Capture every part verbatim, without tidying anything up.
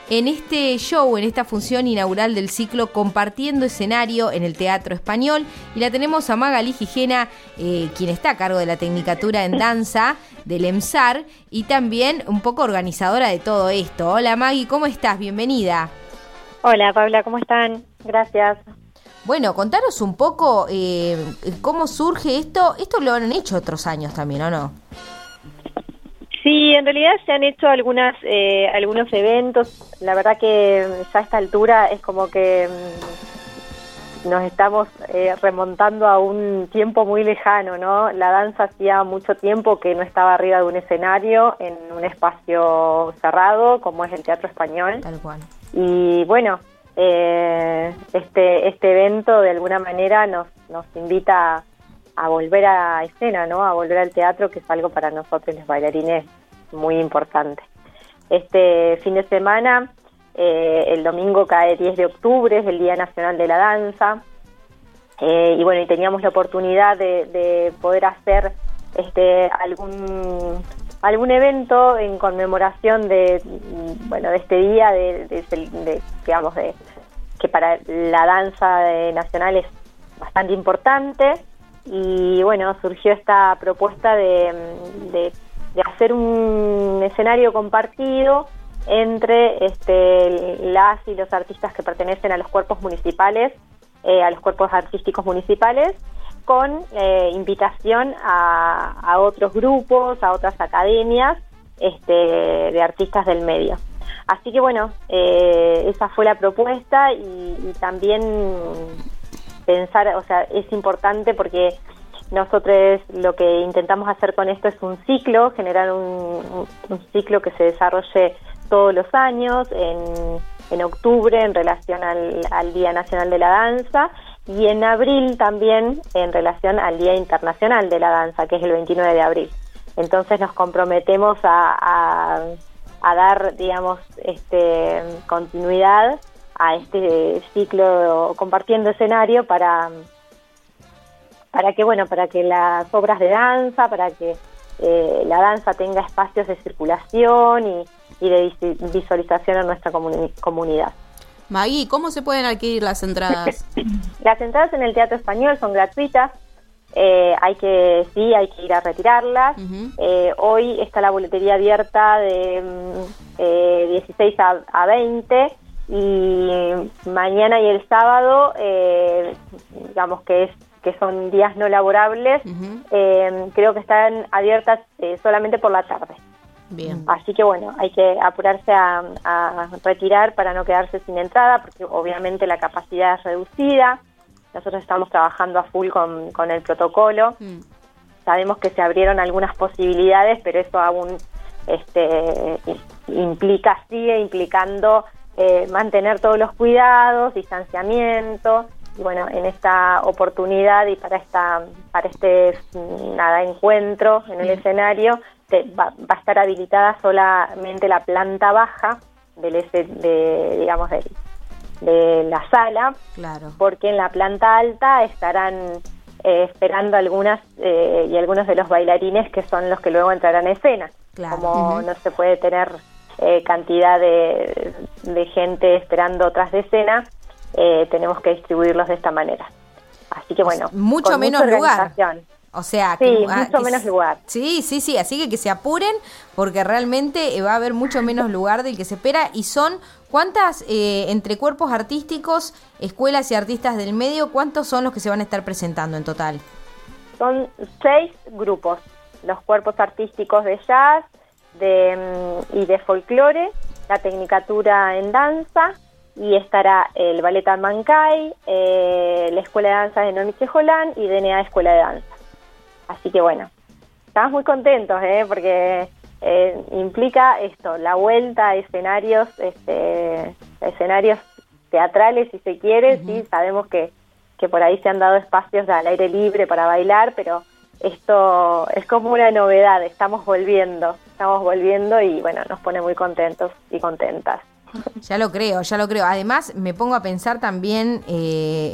en este show, en esta función inaugural del ciclo Compartiendo Escenario en el Teatro Español, y la tenemos a Magalí Gijena, eh, quien está a cargo de la Tecnicatura en Danza del EMSAR y también un poco organizadora de todo esto. Hola Magui, ¿cómo estás? Bienvenida. Hola Paula, ¿cómo están? Gracias. Bueno, contanos un poco eh, cómo surge esto. Esto lo han hecho otros años también, ¿o no? Sí, en realidad se han hecho algunas eh, algunos eventos. La verdad que ya a esta altura es como que mmm, nos estamos eh, remontando a un tiempo muy lejano, ¿no? La danza hacía mucho tiempo que no estaba arriba de un escenario en un espacio cerrado como es el Teatro Español. Tal cual. Y bueno, eh, este este evento de alguna manera nos nos invita a, a volver a escena, ¿no? A volver al teatro, que es algo para nosotros los bailarines muy importante. Este fin de semana, eh, el domingo cae diez de octubre, es el Día Nacional de la Danza, eh, y bueno, y teníamos la oportunidad de, de poder hacer este algún algún evento en conmemoración de bueno de este día de, de, de, de digamos de que para la danza de, nacional es bastante importante. Y bueno, surgió esta propuesta de, de, de hacer un escenario compartido entre este, las y los artistas que pertenecen a los cuerpos municipales, eh, a los cuerpos artísticos municipales, con eh, invitación a, a otros grupos, a otras academias este, de artistas del medio. Así que bueno, eh, esa fue la propuesta y, y también pensar, o sea, es importante porque nosotros lo que intentamos hacer con esto es un ciclo, generar un, un ciclo que se desarrolle todos los años, en, en octubre en relación al, al Día Nacional de la Danza y en abril también en relación al Día Internacional de la Danza, que es el veintinueve de abril. Entonces nos comprometemos a, a, a dar, digamos, este, continuidad a este ciclo Compartiendo Escenario para, para que bueno para que las obras de danza, para que eh, la danza tenga espacios de circulación y, y de visualización en nuestra comuni- comunidad. Magui, ¿cómo se pueden adquirir las entradas? Las entradas en el Teatro Español son gratuitas, eh, hay que sí hay que ir a retirarlas. Uh-huh. Eh, hoy está la boletería abierta de eh, dieciséis a veinte. Y mañana y el sábado, eh, digamos que es que son días no laborables, uh-huh. eh, creo que están abiertas eh, solamente por la tarde. Bien. Así que bueno, hay que apurarse a, a retirar para no quedarse sin entrada, porque obviamente la capacidad es reducida. Nosotros estamos trabajando a full con, con el protocolo. Mm. Sabemos que se abrieron algunas posibilidades, pero eso aún este, implica, sigue implicando Eh, mantener todos los cuidados, distanciamiento, y bueno, en esta oportunidad y para esta para este nada encuentro en el Bien. escenario te, va, va a estar habilitada solamente la planta baja del ese, de digamos de, de la sala, claro. Porque en la planta alta estarán eh, esperando algunas eh, y algunos de los bailarines que son los que luego entrarán en escena, claro. Como uh-huh. no se puede tener Eh, cantidad de, de gente esperando tras de escena, eh, tenemos que distribuirlos de esta manera. Así que bueno, mucho menos lugar. O sea, sí, que, mucho que, menos lugar. Sí, sí, sí, así que que se apuren porque realmente va a haber mucho menos lugar del que se espera. Y son, ¿cuántas, eh, entre cuerpos artísticos, escuelas y artistas del medio, cuántos son los que se van a estar presentando en total? Son seis grupos, los cuerpos artísticos de jazz, de y de folclore, la tecnicatura en danza, y estará el Ballet Amancay, eh, la Escuela de Danza de Nomi Chejolán y D N A Escuela de Danza. Así que bueno, estamos muy contentos, ¿eh? Porque eh, implica esto, la vuelta a escenarios, este, escenarios teatrales si se quiere. Uh-huh. Sí, sabemos que, que por ahí se han dado espacios al aire libre para bailar, pero esto es como una novedad, estamos volviendo, estamos volviendo y bueno, nos pone muy contentos y contentas. Ya lo creo, ya lo creo. Además, me pongo a pensar también, eh,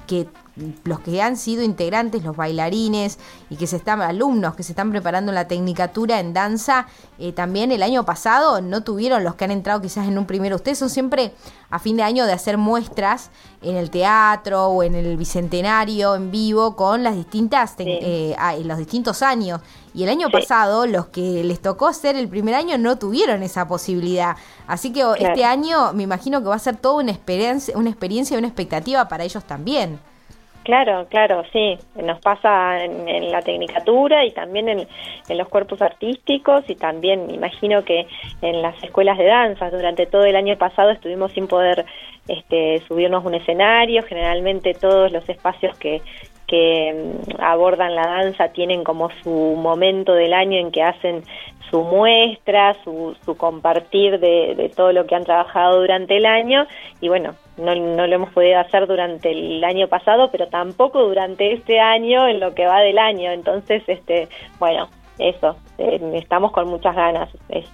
que los que han sido integrantes, los bailarines y que se están, alumnos que se están preparando en la tecnicatura en danza, eh, también el año pasado no tuvieron los que han entrado quizás en un primero. Ustedes son siempre a fin de año de hacer muestras en el teatro o en el Bicentenario en vivo con las distintas, sí. eh, en los distintos años. Y el año sí. pasado los que les tocó hacer el primer año no tuvieron esa posibilidad. Así que claro. este año me imagino que va a ser toda una experiencia, una experiencia y una expectativa para ellos también. Claro, claro, sí, nos pasa en, en la tecnicatura y también en, en los cuerpos artísticos y también me imagino que en las escuelas de danza. Durante todo el año pasado estuvimos sin poder este, subirnos a un escenario. Generalmente todos los espacios que, que abordan la danza tienen como su momento del año en que hacen su muestra, su, su compartir de, de todo lo que han trabajado durante el año y bueno, no, no lo hemos podido hacer durante el año pasado, pero tampoco durante este año en lo que va del año, entonces, este, bueno, eso, eh, estamos con muchas ganas. Es,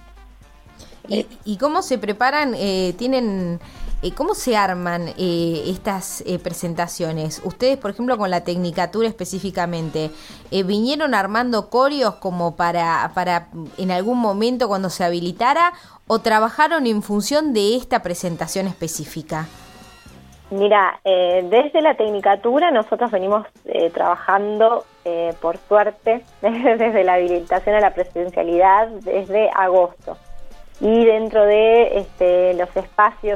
¿Y, ¿Y cómo se preparan? Eh, ¿Tienen... Eh, ¿Cómo se arman eh, estas eh, presentaciones? Ustedes, por ejemplo, con la tecnicatura específicamente, eh, ¿vinieron armando coreos como para, para en algún momento cuando se habilitara o trabajaron en función de esta presentación específica? Mira, eh, desde la tecnicatura nosotros venimos eh, trabajando, eh, por suerte, desde la habilitación a la presencialidad desde agosto. Y dentro de este, los espacios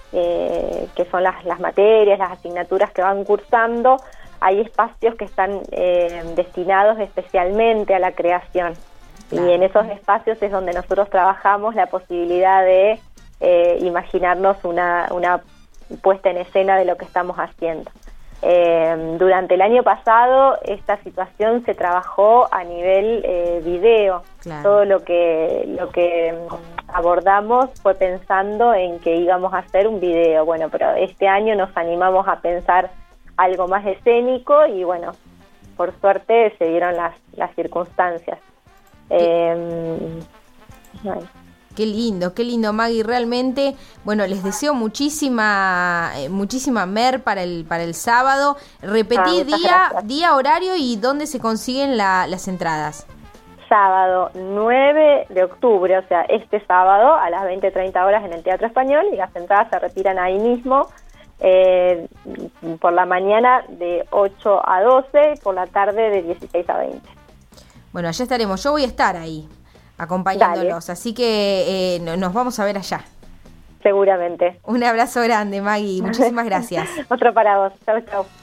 Eh, que son las, las materias, las asignaturas que van cursando, hay espacios que están eh, destinados especialmente a la creación. Claro. Y en esos espacios es donde nosotros trabajamos la posibilidad de eh, imaginarnos una, una puesta en escena de lo que estamos haciendo. Eh, durante el año pasado esta situación se trabajó a nivel eh, video. Claro. Todo lo que lo que abordamos fue pensando en que íbamos a hacer un video. Bueno, pero este año nos animamos a pensar algo más escénico y bueno, por suerte se dieron las, las circunstancias. Eh, bueno. Qué lindo, qué lindo, Maggie, realmente. Bueno, les deseo muchísima eh, muchísima mer para el para el sábado. Repetí ah, día, gracias. día, horario y dónde se consiguen la, las entradas. Sábado nueve de octubre, o sea, este sábado a las veinte treinta horas en el Teatro Español y las entradas se retiran ahí mismo eh, por la mañana de ocho a doce y por la tarde de dieciséis a veinte. Bueno, allá estaremos. Yo voy a estar ahí acompañándolos, Dale. Así que eh, nos vamos a ver allá. Seguramente. Un abrazo grande, Maggie. Muchísimas gracias. Otro para vos. Chau, chau.